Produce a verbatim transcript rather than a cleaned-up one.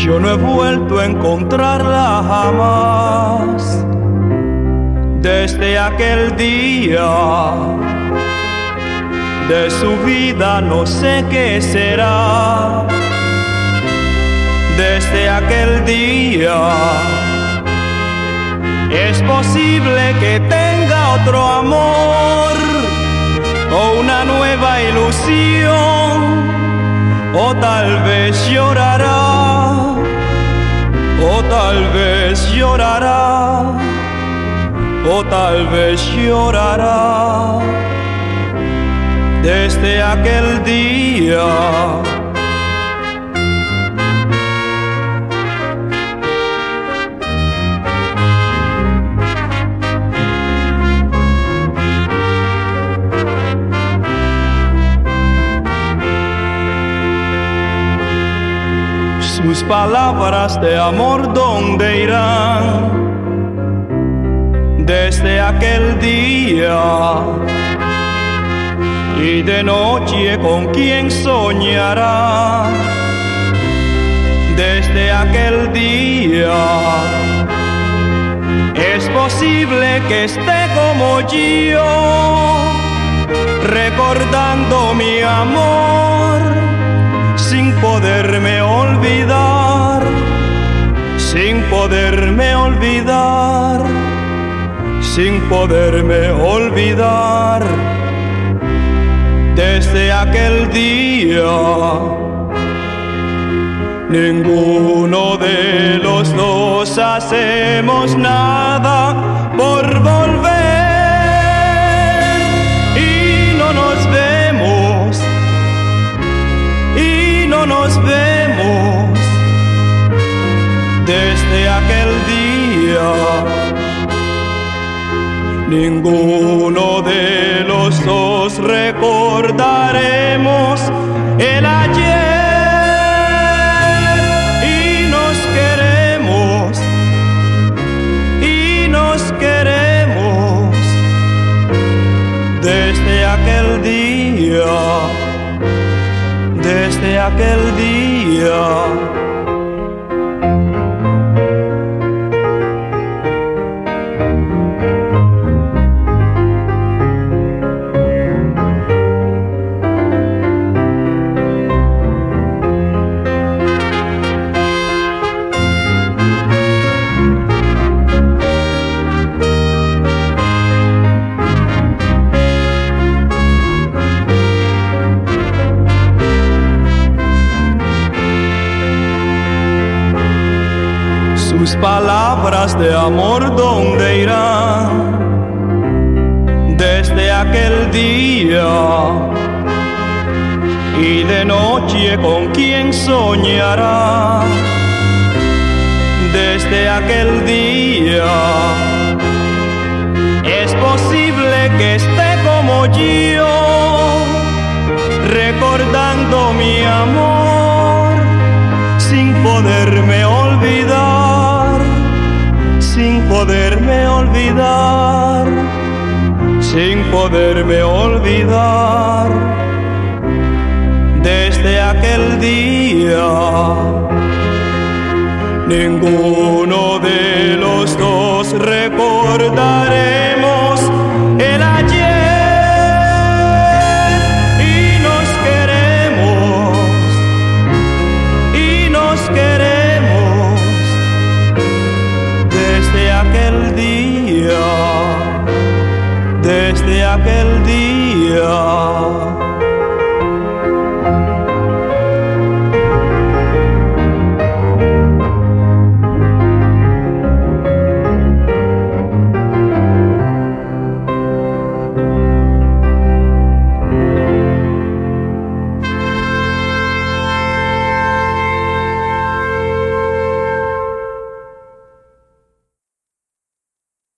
Yo no he vuelto a encontrarla jamás. Desde aquel día de su vida no sé qué será. Desde aquel día es posible que tenga otro amor o una nueva ilusión, o tal vez llorará, o tal vez llorará, o tal vez llorará. Desde aquel día sus palabras de amor, ¿dónde irán? Desde aquel día, y de noche con quién soñará. Desde aquel día es posible que esté como yo, recordando mi amor, sin poderme olvidar, sin poderme olvidar, sin poderme olvidar. Desde aquel día ninguno de los dos hacemos nada por volver, y no nos vemos, y no nos vemos. Desde aquel día ninguno de los dos recordaremos el ayer, y nos queremos, y nos queremos. Desde aquel día, desde aquel día. Sus palabras de amor, ¿dónde irán? Desde aquel día, y de noche con quién soñará. Desde aquel día es posible que esté como yo, recordando mi amor, sin poderme olvidar, sin poderme olvidar, sin poderme olvidar. Desde aquel día ninguno de los dos recordaré